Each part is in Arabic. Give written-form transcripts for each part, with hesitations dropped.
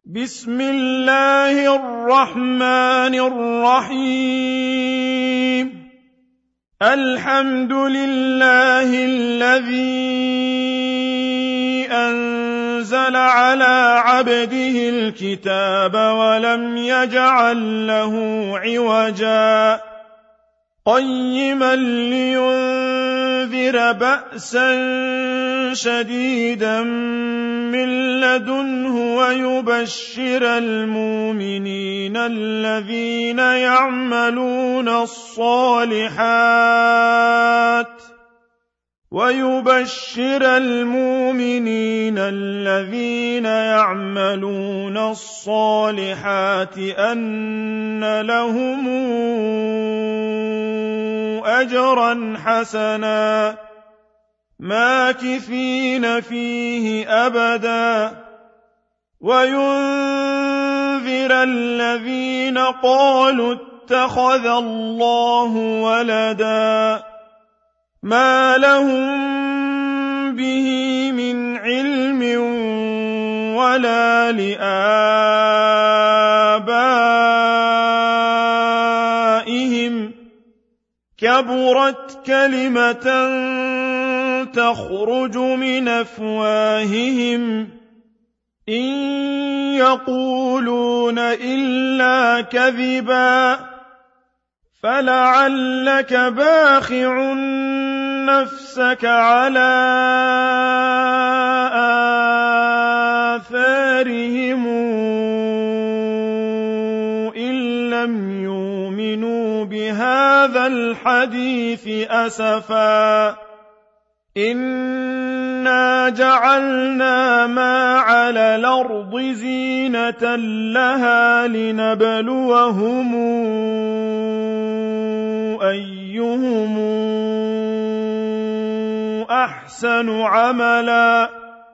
بسم الله الرحمن الرحيم. الحمد لله الذي أنزل على عبده الكتاب ولم يجعل له عوجا قيما لينذر بأسا شديدا من لدنه ويبشر المؤمنين الذين يعملون الصالحات أن لهم أجرا حسنا ماكثين فيه أبدا وينذر الذين قالوا اتخذ الله ولدا ما لهم به من علم ولا لآبائهم كبرت كلمة تخرج من أفواههم إن يقولون إلا كذبا فلعلك باخع نفسك على آثارهم إن لم يؤمنوا بهذا الحديث أسفا إنا جعلنا ما على الأرض زينة لها لنبلوهم أيهم أحسن عملا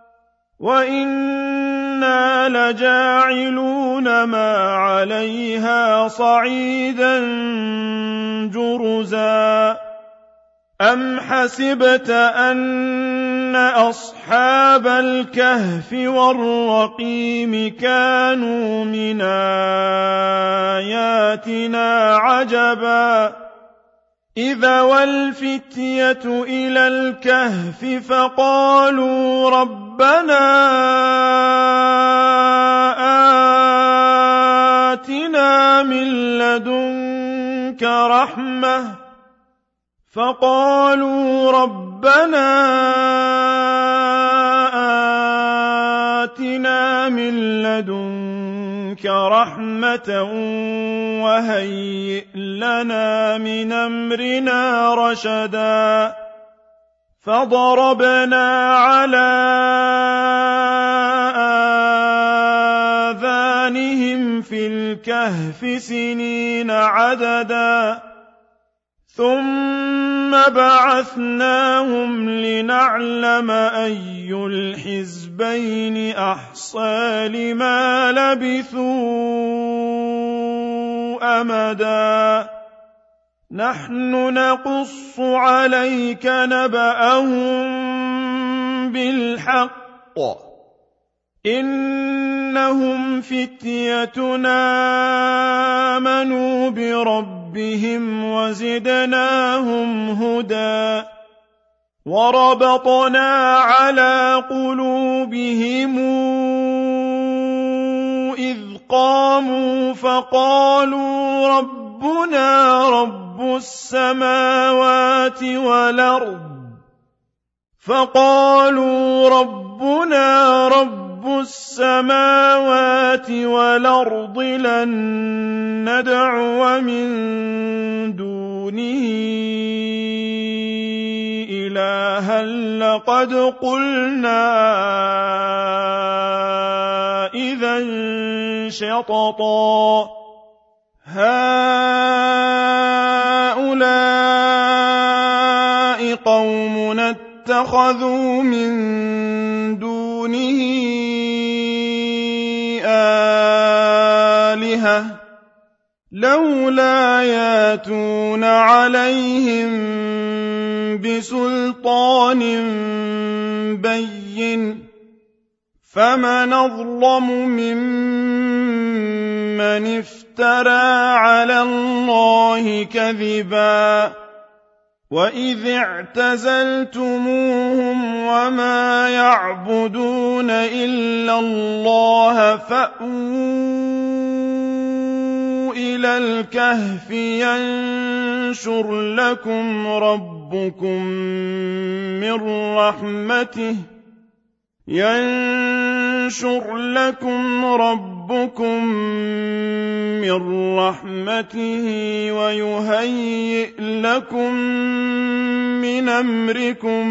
وإنا لجاعلون ما عليها صعيدا جرزا أم حسبت أن أصحاب الكهف والرقيم كانوا من آياتنا عجبا إذا والفتية إلى الكهف فقالوا ربنا آتنا من لدنك رحمة وهيئ لنا من أمرنا رشدا فضربنا على آذانهم في الكهف سنين عددا ثم بعثناهم لنعلم أي الحزبين أحصى لما لبثوا أمدا نحن نقص عليك نبأهم بالحق إنهم فتيتنا آمنوا بربهم وزدناهم هدى وربطنا على قلوبهم إذ قاموا فقالوا ربنا رب السماوات والأرض لن ندعو من دونه إلها لقد قلنا إذا شططا هؤلاء قومنا اتخذوا من دونه آلهة لولا ياتون عليهم بسلطان بين فمن أظلم ممن افترى على الله كذبا وإذ اعتزلتموهم وما يعبدون إلا الله فأووا إلى الكهف ينشر لكم ربكم من رحمته ويهيئ لكم من أمركم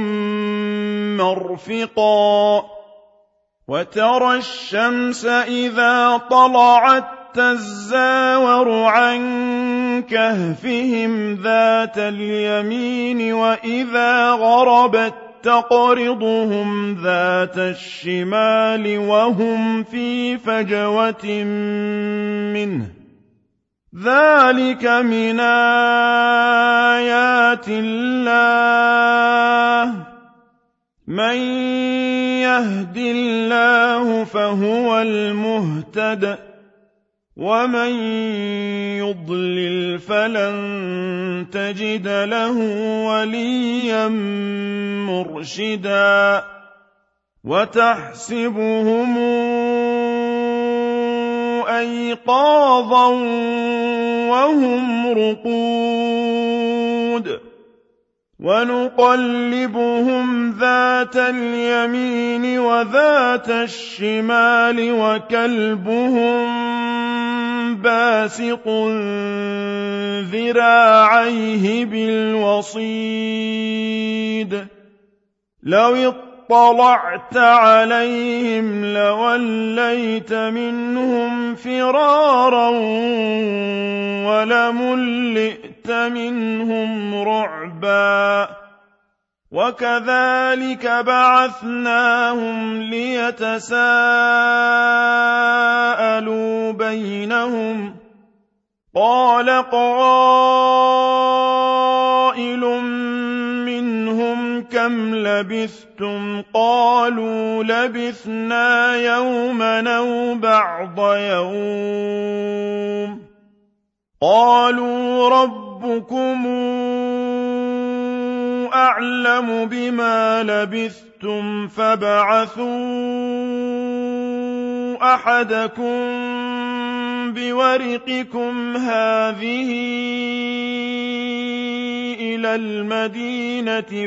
مرفقا وترى الشمس إذا طلعت تزاور عن كهفهم ذات اليمين وإذا غربت تقرضهم ذات الشمال وهم في فجوة منه ذلك من آيات الله من يهد الله فهو المهتد ومن يضلل فلن تجد له وليا مرشدا وتحسبهم أيقاظا وهم رقود ونقلبهم ذات اليمين وذات الشمال وكلبهم باسط ذراعيه بالوصيد لو اطلعت عليهم لوليت منهم فرارا ولملئت منهم رعبا وكذلك بعثناهم ليتساءلوا بينهم قال قائل منهم كم لبثتم قالوا لبثنا يوما أو بعض يوم قالوا ربكم أعلم بما لبثتم فابعثوا أحدكم بورقكم هذه إلى المدينة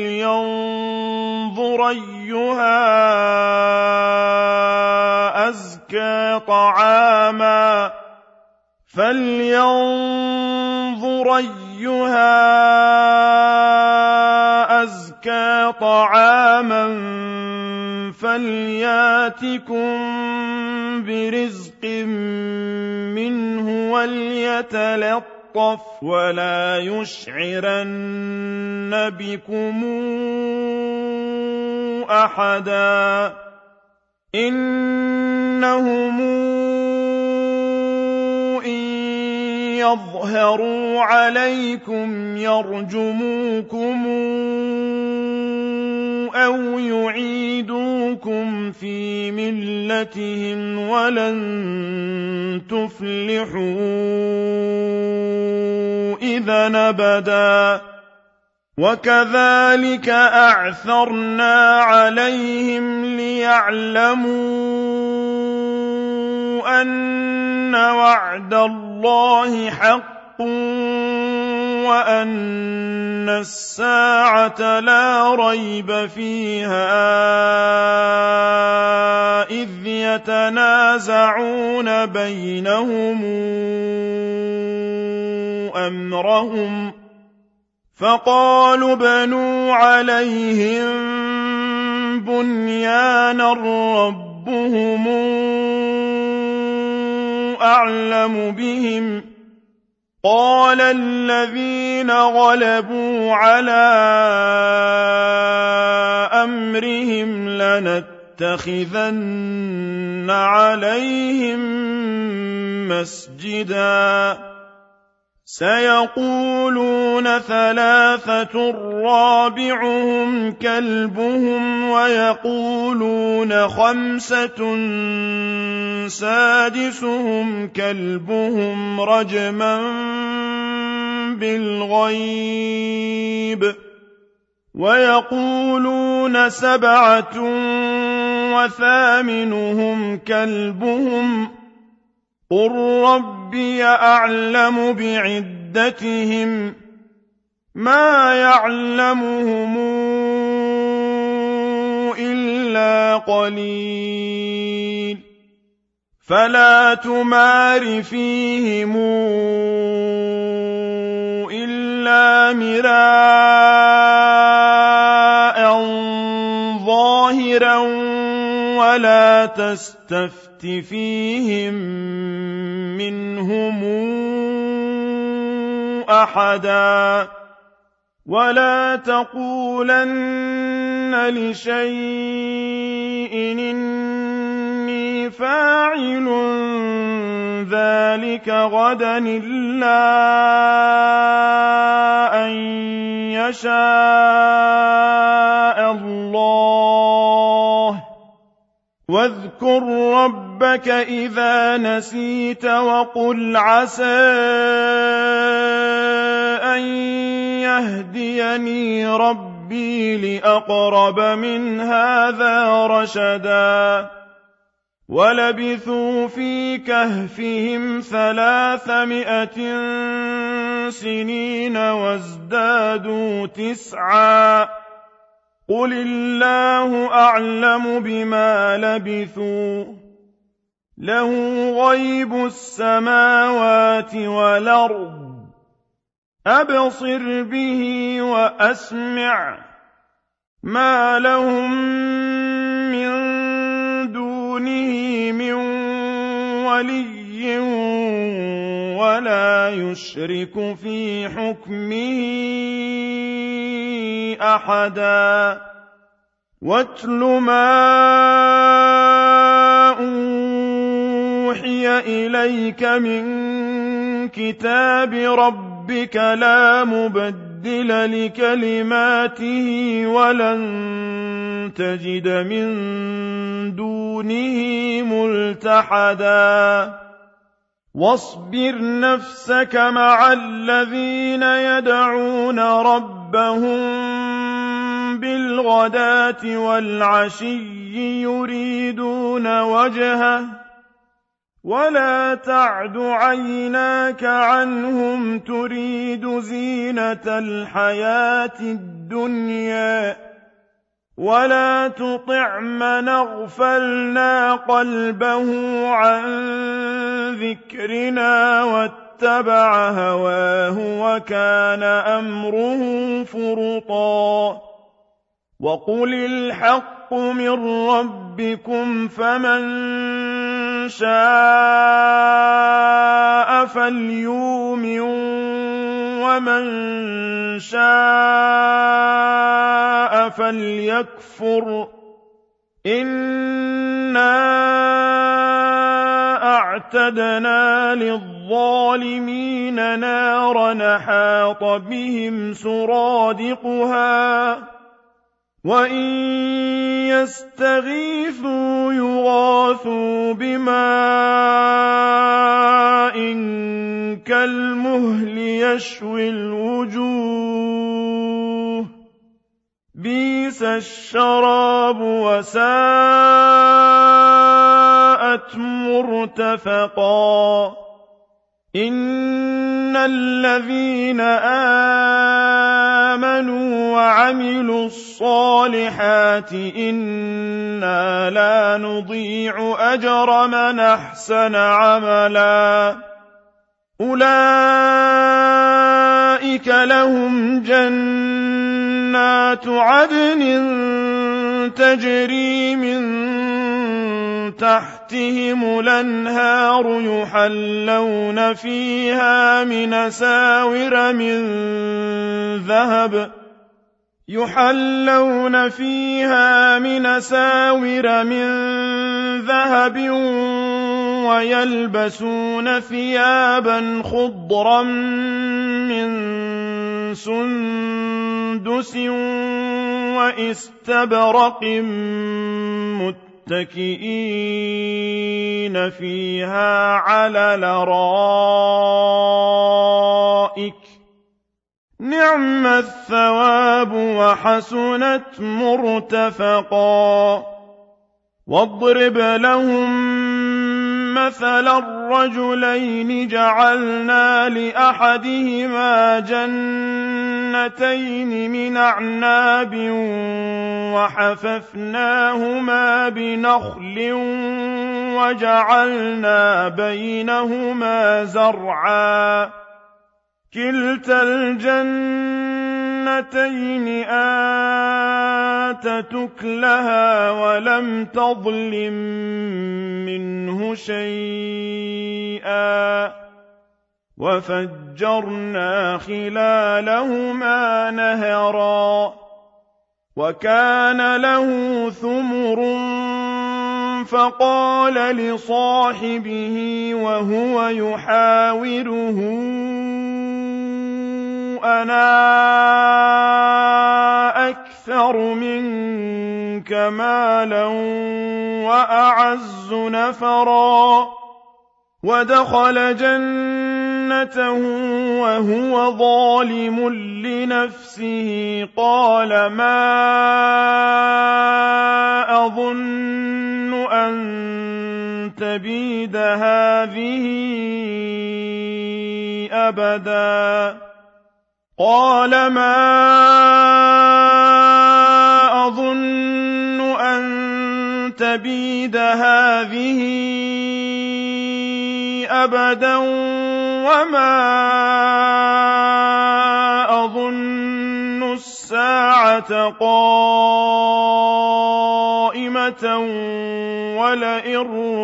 فلينظر أيها أزكى طعاما فلياتكم برزق منه وليتلطف ولا يشعرن بكم أحدا إنهم يظهروا عليكم يرجموكم أو يعيدوكم في ملتهم ولن تفلحوا إذا أبدا وكذلك أعثرنا عليهم ليعلموا أن وعد الله حق وأن الساعة لا ريب فيها إذ يتنازعون بينهم أمرهم فقالوا بنوا عليهم بنيانا ربهم أعلم بهم قال الذين غلبوا على أمرهم لنتخذن عليهم مسجدا سيقولون ثلاثة رابعهم كلبهم ويقولون خمسة سادسهم كلبهم رجما بالغيب ويقولون سبعة وثامنهم كلبهم قل ربي أعلم بعدتهم ما يعلمهم إلا قليل فلا تمار فيهم إلا مراء ظاهرا ولا تستفت فيهم منهم أحدا ولا تقولن لشيء إني فاعل ذلك غدا إلا أن يشاء الله واذكر ربك إذا نسيت وقل عسى أن يهديني ربي لأقرب من هذا رشدا ولبثوا في كهفهم 300 سنين وازدادوا 9 قل الله أعلم بما لبثوا له غيب السماوات والأرض أبصر به وأسمع ما لهم من دونه من ولي ولا يشرك في حكمه أحدا واتل ما أوحي إليك من كتاب ربك لا مبدل لكلماته ولن تجد من دونه ملتحدا واصبر نفسك مع الذين يدعون ربهم بالغداة والعشي يريدون وجهه ولا تعد عيناك عنهم تريد زينة الحياة الدنيا ولا تطع من أغفلنا قلبه عن ذكرنا واتبع هواه وكان أمره فرطا وقل الحق من ربكم فمن شاء فليؤمن ومن شاء فليكفر إنا أعتدنا للظالمين نارا أحاط بهم سرادقها وإن يستغيثوا يغاثوا بماء كالمهل يشوي الوجوه بئس الشراب وساءت مرتفقا إن الذين آمنوا وعملوا الصالحات إنا لا نضيع أجر من أحسن عملا أولئك لهم جنات عدن تجري من تحتهم الأنهار يحلون فيها من ساور من ذهب ويلبسون ثيابا خضرا من سندس واستبرق متكئين فيها على الأرائك نعم الثواب وحسنت مرتفقا واضرب لهم مثلا الرجلين جعلنا لأحدهما جنتين من أعناب وحففناهما بنخل وجعلنا بينهما زرعا كلتا الجنتين آتت أكلها ولم تظلم منه شيئا وفجرنا خلالهما نهرا وكان له ثمر فقال لصاحبه وهو يحاوره أنا أكثر منك مالا وأعز نفرا ودخل جنته وهو ظالم لنفسه قال ما أظن أن تبيد هذه أبدا قال ما أظن أن تبيد هذه أبدا وما أظن الساعة قائمة ولئن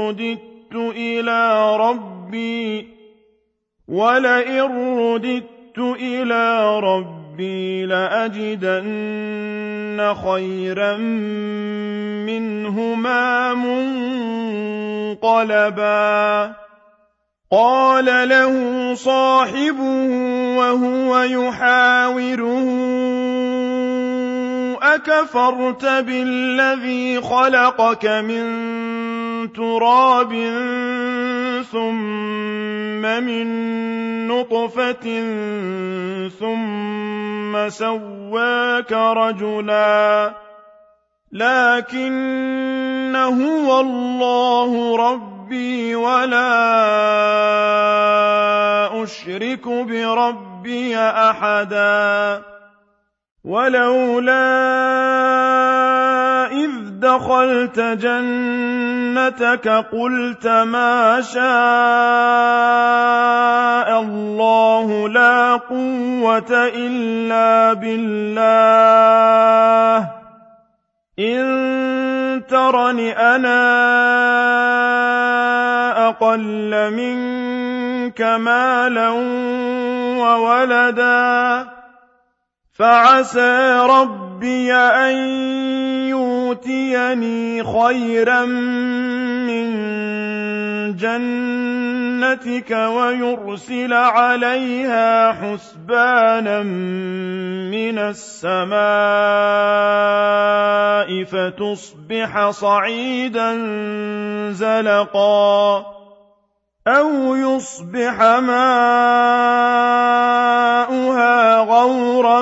رددت إلى ربي لأجدن خيرا منهما منقلبا قال له صاحبه وهو يحاوره أكفرت بالذي خلقك من تراب ثم من نطفة ثم سواك رجلا لكن هو الله ربي ولا أشرك بربي أحدا ولولا إذ دخلت جنتك قلت ما شاء الله لا قوة إلا بالله إن ترني أنا أقل منك مالا وولدا فعسى ربي أن يؤتيني خيرا من جنتك ويرسل عليها حسبانا من السماء فتصبح صعيدا زلقا أو يصبح ماؤها غورا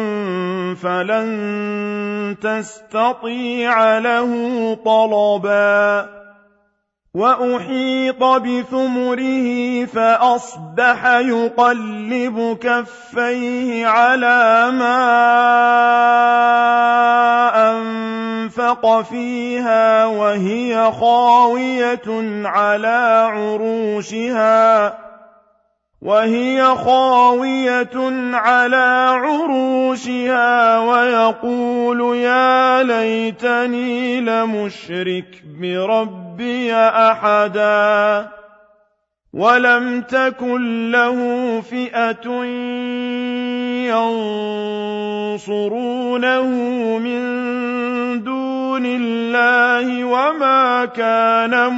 فلن تستطيع له طلبا وأحيط بثمره فأصبح يقلب كفيه على ما أنفق فيها وهي خاوية على عروشها ويقول يا ليتني لمشرك بربي أحدا ولم تكن له فئة ينصرونه من دون دون الله وما كان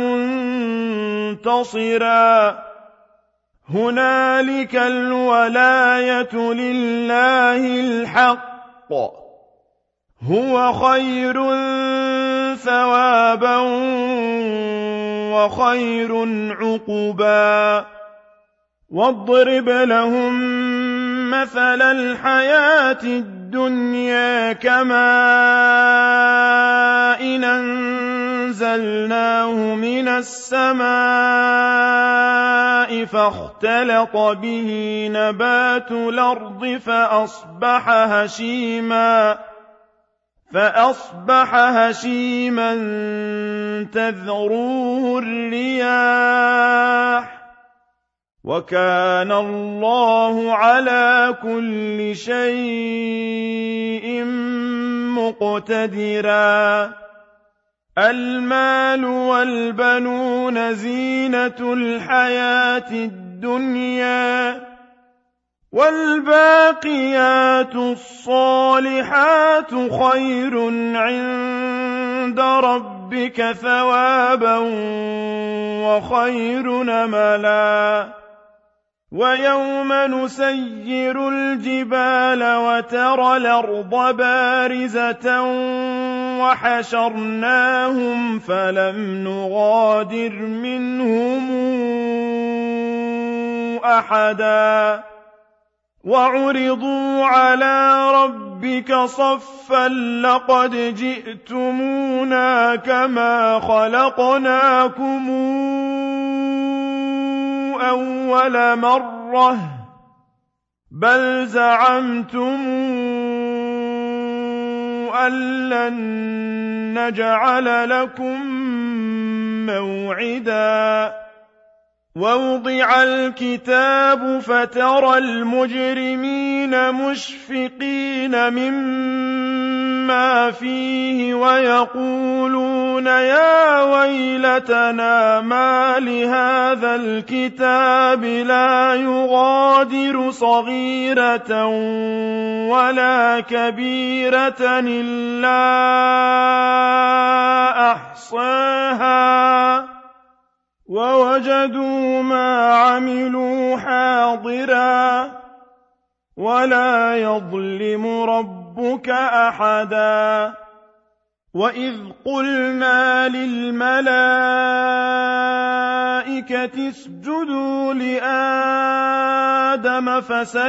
منتصرا هنالك الولاية لله الحق هو خير ثوابا وخير عقبا واضرب لهم مثل الحياة الدنيا كماء أنزلناه من السماء فاختلط به نبات الأرض فأصبح هشيما تذروه الرياح وكان الله على كل شيء مقتدرا المال والبنون زينة الحياة الدنيا والباقيات الصالحات خير عند ربك ثوابا وخير نملا ويوم نسير الجبال وترى الأرض بارزة وحشرناهم فلم نغادر منهم أحدا وعرضوا على ربك صفا لقد جئتمونا كما خلقناكم أول مرة بل زعمتم أن لن نجعل لكم موعدا ووضع الكتاب فترى المجرمين مشفقين مما فيه ويقولون يا ويلتنا ما لهذا الكتاب لا يغادر صغيرة ولا كبيرة إلا أحصاها ووجدوا ما عملوا حاضرا ولا يظلم ربك أحدا وإذ قلنا للملائكة اسجدوا لآدم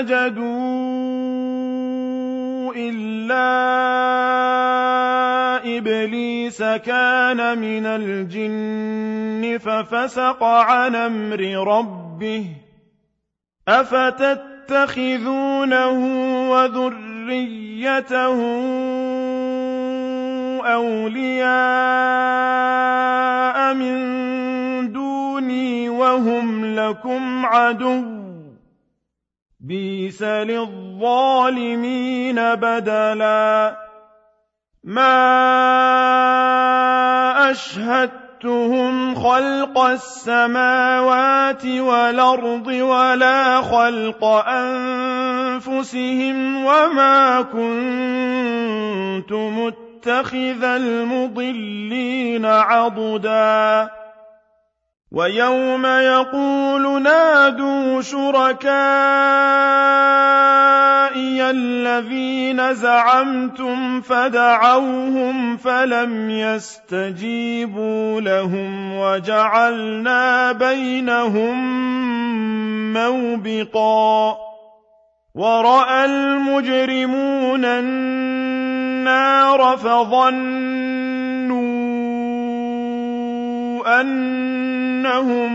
فسجدوا إلا إبليس كان من الجن ففسق عن أمر ربه أفتتخذونه وذريته أولياء من دوني وهم لكم عدو بئس للظالمين بدلا ما أشهدتهم خلق السماوات والأرض ولا خلق أنفسهم وما كنت متخذ المضلين عضدا ويوم يقول نادوا شركائي الذين زعمتم فدعوهم فلم يستجيبوا لهم وجعلنا بينهم موبقا ورأى المجرمون النار فظنوا أنهم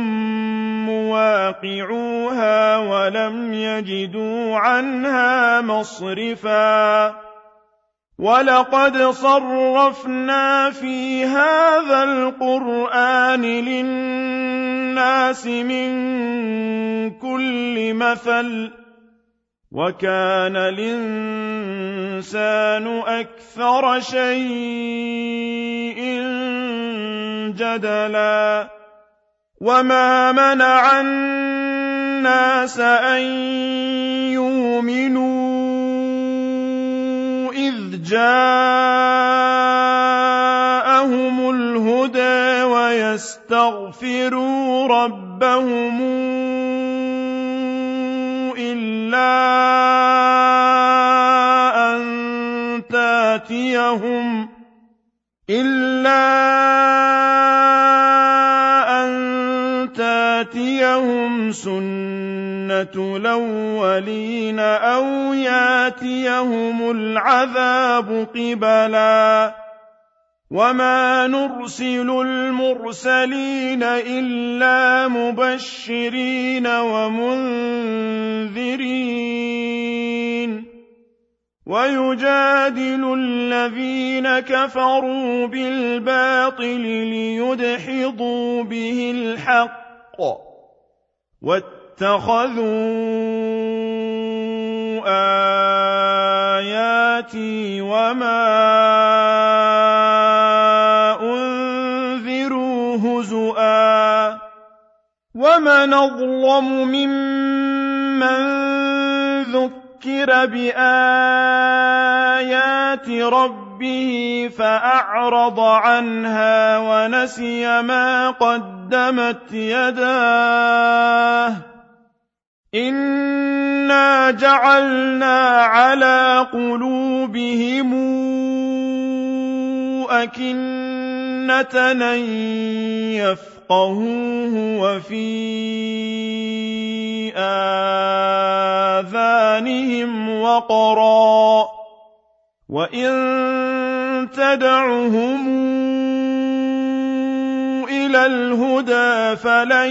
مواقعوها ولم يجدوا عنها مصرفا ولقد صرفنا في هذا القرآن للناس من كل مثل وكان الإنسان أكثر شيء جدلا وما منع الناس أن يؤمنوا إذ جاءهم الهدى ويستغفروا ربهم إلا أن تاتيهم سنة الأولين أو ياتيهم العذاب قبلا وما نرسل المرسلين إلا مبشرين ومنذرين ويجادل الذين كفروا بالباطل ليدحضوا به الحق واتخذوا آياتي وما أنذروا هزؤا ومن أظلم ممن ذكر بآيات ربه فأعرض عنها ونسي ما قدمت يداه إنا جعلنا على قلوبهم أكنة أن يفقهوه وفي آذانهم وقرا وإن تدعهم إلى الهدى فلن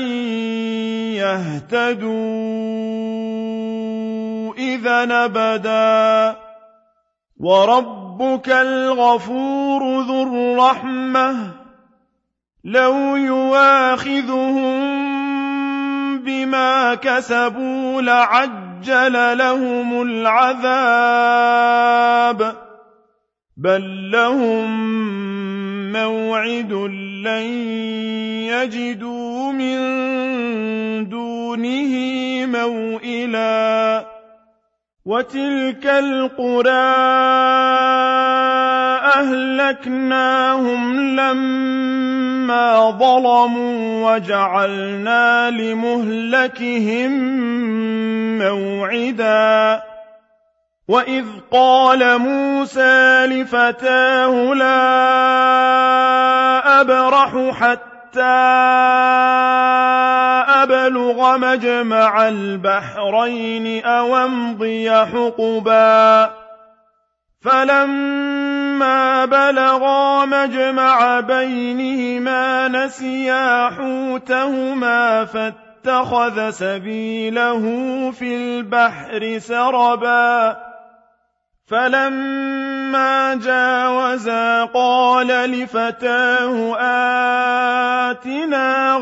يهتدوا إذا أبدا وربك الغفور ذو الرحمة لو يواخذهم بما كسبوا لعجل لهم العذاب بل لهم موعد لن يجدوا من دونه موئلا وتلك القرى أهلكناهم لما ظلموا وجعلنا لمهلكهم موعدا وإذ قال موسى لفتاه لا أبرح حتى أبلغ مجمع البحرين أو أمضي حقبا فلما بلغا مجمع بينهما نسيا حوتهما فاتخذ سبيله في البحر سربا فلما جاوزا قال لفتاه آتنا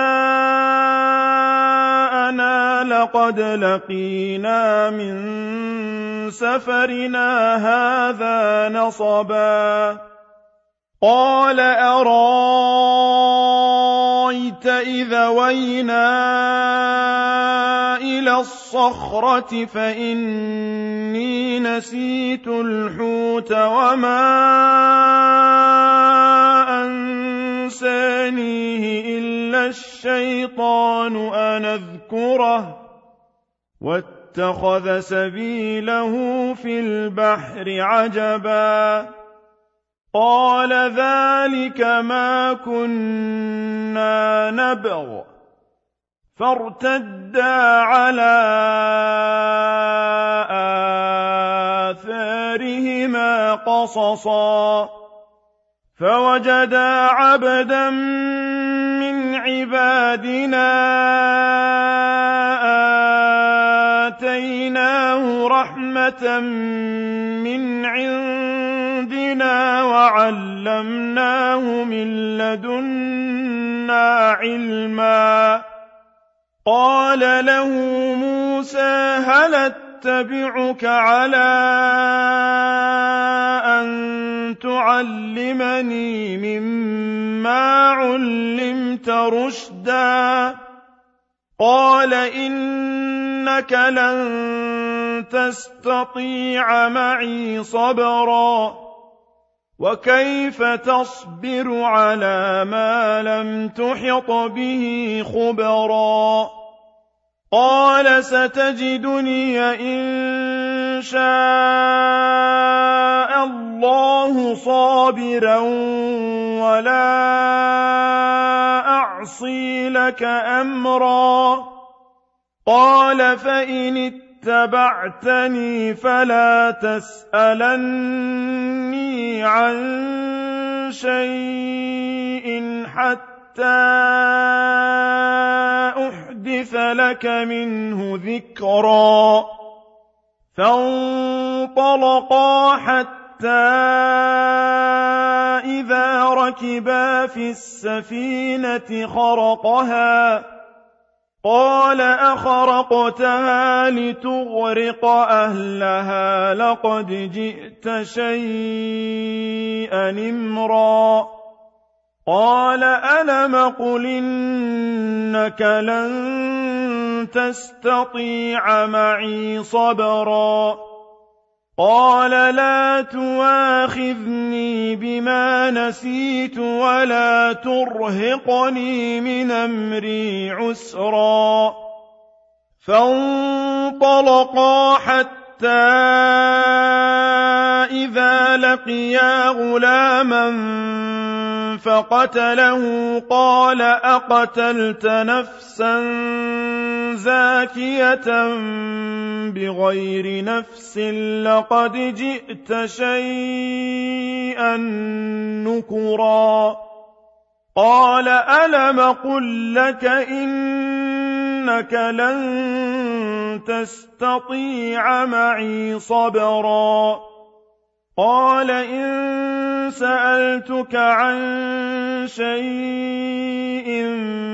غداءنا لقد لقينا من سفرنا هذا نصبا قال أرأيت إذا وينا إلى الصخرة فإني نسيت الحوت وما أنسانيه إلا الشيطان أن أذكره واتخذ سبيله في البحر عجبا قال ذلك ما كنا نبغ فارتدا على آثارهما قصصا فوجدا عبدا من عبادنا آتيناه رحمة من عندنا وعلمناه من لدنا علما قال له موسى هل أتبعك على أن تعلمني مما علمت رشدا قال إنك لن تستطيع معي صبرا وكيف تصبر على ما لم تحط به خبرا قال ستجدني إن شاء الله صابرا ولا أعصي لك أمرا قال فإن اتبعتني فلا تسألني عن شيء حتى أحدث لك منه ذكرا فانطلقا حتى إذا ركبا في السفينة خرقها قال أخرقتها لتغرق أهلها لقد جئت شيئا إمرا قال ألم قل إنك لن تستطيع معي صبرا قال لا تواخذني بما نسيت ولا ترهقني من أمري عسرا فانطلقا حتى إذا لقيا غلاما فقتله قال أقتلت نفسا زاكية بغير نفس لقد جئت شيئا نكرا قال ألم قل لك إنك لن تستطيع معي صبرا قال إن سألتك عن شيء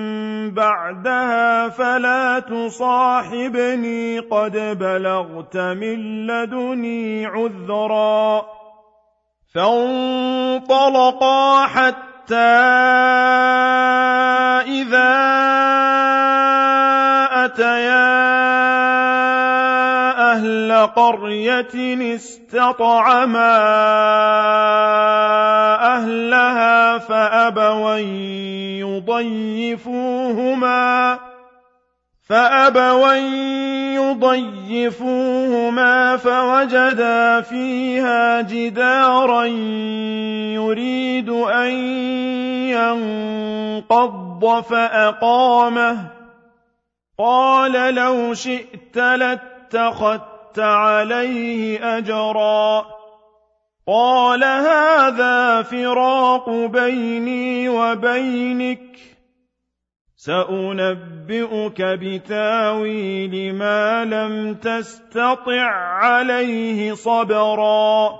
بعدها فلا تصاحبني قد بلغت من لدني عذرا فانطلقا حتى إذا أتيا أهل قرية استطعما أهلها فأبوا يضيفوهما فوجدا فيها جدارا يريد أن ينقض فأقامه قال لو شئت لاتخذت عليه أجرا قال هذا فراق بيني وبينك سأنبئك بتاويل ما لم تستطع عليه صبرا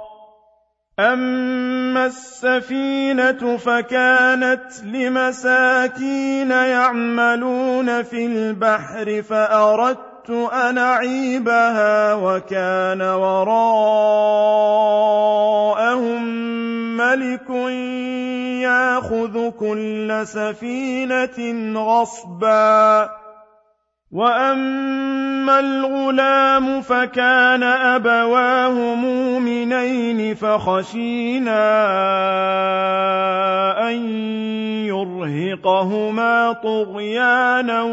أما السفينة فكانت لمساكين يعملون في البحر فأردت أن أعيبها وكان وراءهم ملك يأخذ كل سفينة غصبا وأما الغلام فكان أبواه مؤمنين فخشينا أن يرهقهما طغيانا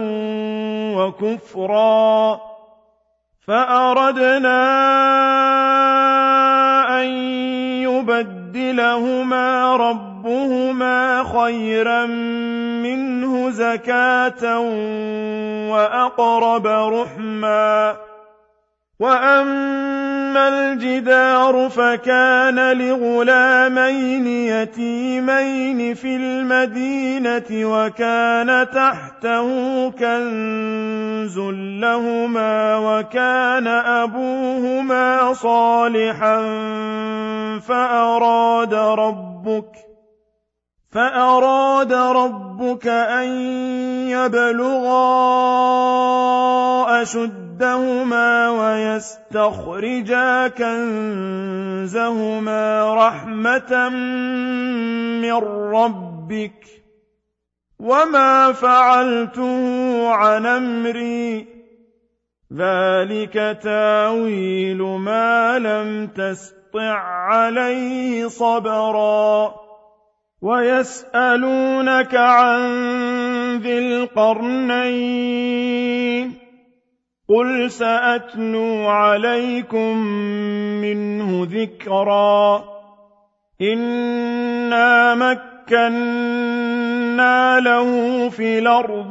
وكفرا فأردنا أن يبدلهما ربهما خيرا منه زكاة وأقرب رحما وأما الجدار فكان لغلامين يتيمين في المدينة وكان تحته كنز لهما وكان أبوهما صالحا فأراد ربك أن يبلغا أشدهما ويستخرجا كنزهما رحمة من ربك وما فعلته عن أمري ذلك تاويل ما لم تسطع عليه صبرا ويسألونك عن ذي القرنين قل سأتلو عليكم منه ذكرا إنا مكنا له في الأرض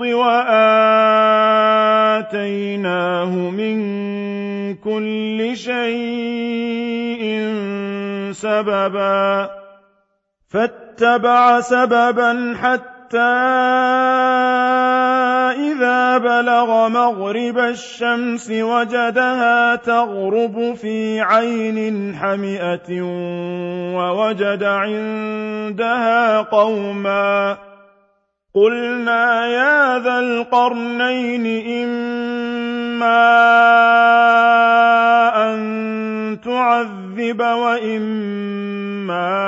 وآتيناه من كل شيء سببا فاتبع سببا حتى إذا بلغ مغرب الشمس وجدها تغرب في عين حمئة ووجد عندها قوما قلنا يا ذا القرنين إما أن تعذب وإما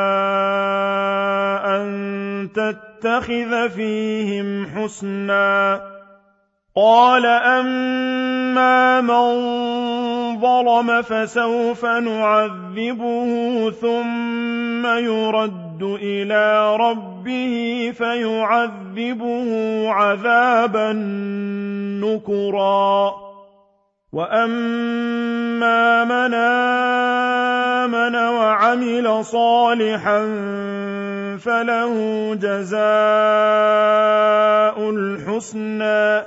أن تتخذ فيهم حسنا قال أما من ظلم فسوف نعذبه ثم يرد إلى ربه فيعذبه عذابا نكرا وأما من آمن وعمل صالحا فله جزاء الحسنى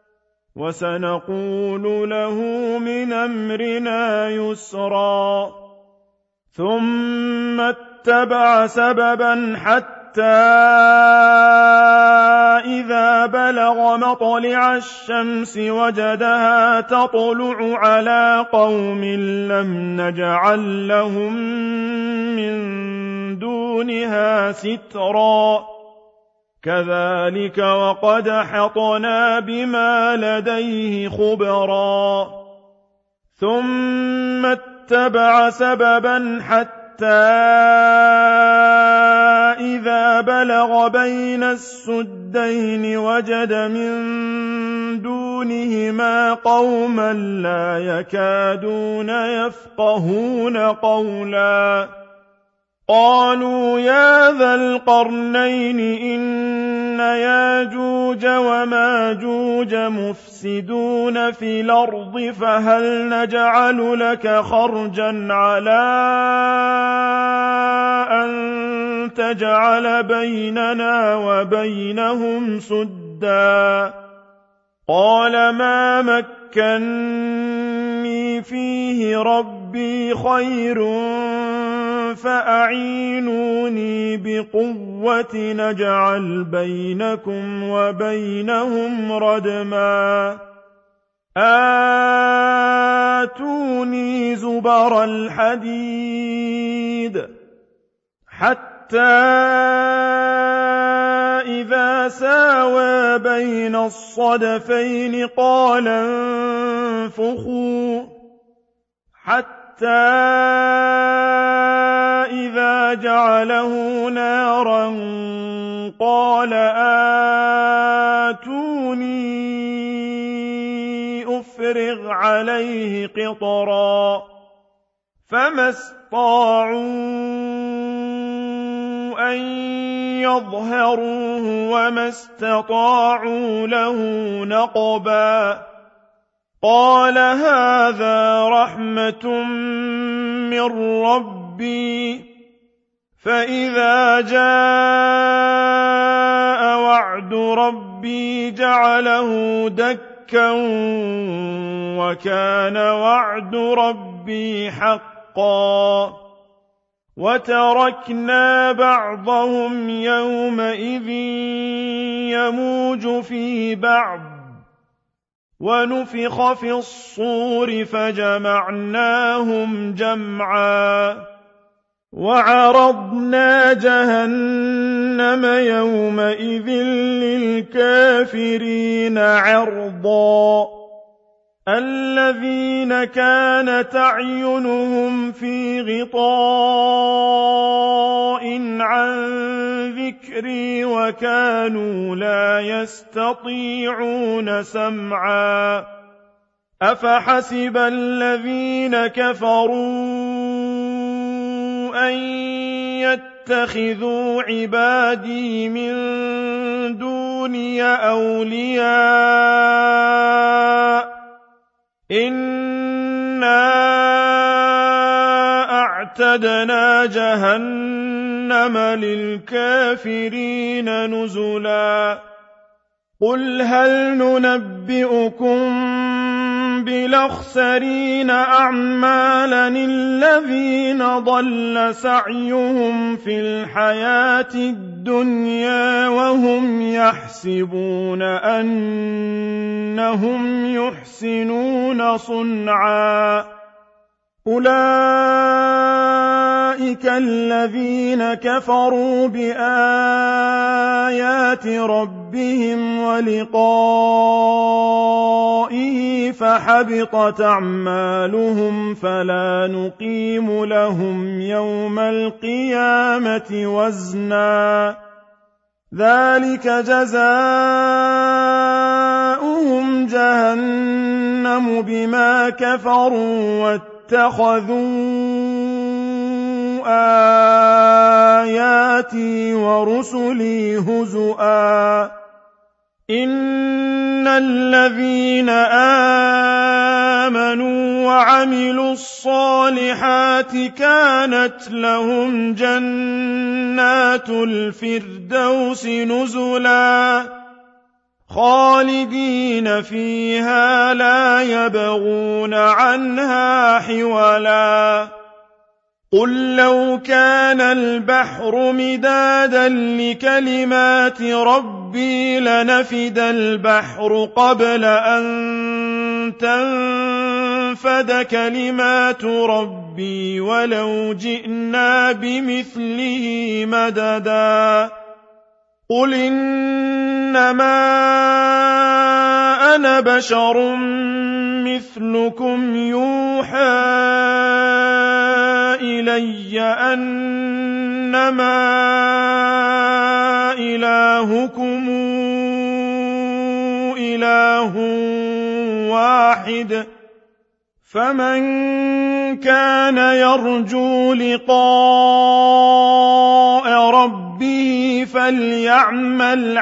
وسنقول له من أمرنا يسرا ثم اتبع سببا حتى إذا بلغ مطلع الشمس وجدها تطلع على قوم لم نجعل لهم من دونها سترا كذلك وقد أحطنا بما لديه خبرا ثم اتبع سببا حتى إذا بلغ بين السدين وجد من دونهما قوما لا يكادون يفقهون قولا قالوا يا ذا القرنين إن ياجوج وماجوج مفسدون في الأرض فهل نجعل لك خرجا على أن تجعل بيننا وبينهم سدا قال ما مكني فيه ربي خير فأعينوني بقوة نجعل بينكم وبينهم ردما آتوني زبر الحديد حتى إذا ساوى بين الصدفين قال انفخوا حتى إذا جعله نارا قال آتوني أفرغ عليه قطرا فما استطاعوا أن يظهروه وما استطاعوا له نقبا قال هذا رحمة من ربي فإذا جاء وعد ربي جعله دكا وكان وعد ربي حقا وتركنا بعضهم يومئذ يموج في بعض ونفخ في الصور فجمعناهم جمعا وعرضنا جهنم يومئذ للكافرين عرضا الذين كانت أعينهم في غطاء عن ذكري وكانوا لا يستطيعون سمعا أفحسب الذين كفروا أن يتخذوا عبادي من دوني أولياء إنا أعتدنا جهنم للكافرين نزلا قل هل ننبئكم بالأخسرين أعمالا الذين ضل سعيهم في الحياة الدنيا وهم يحسبون أنهم يحسنون صنعا أولئك الذين كفروا بآيات ربهم ولقائه فحبطت أعمالهم فلا نقيم لهم يوم القيامة وزنا ذلك جزاؤهم جهنم بما كفروا واتخذوا آياتي ورسلي هزؤا إن الذين آمنوا وعملوا الصالحات كانت لهم جنات الفردوس نزلا خالدين فيها لا يبغون عنها حولا قل لو كان البحر مدادا لكلمات ربي لنفد البحر قبل أن تنفد كلمات ربي ولو جئنا بمثله مددا قل إنما أنا بشر مثلكم يوحى إلي أنما إلهكم إله واحد فمن كان يرجو لقاء ربه فليعمل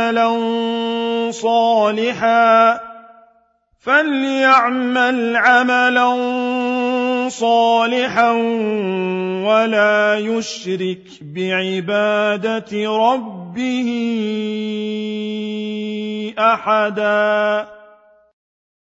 عملا صالحا ولا يشرك بعبادة ربه أحدا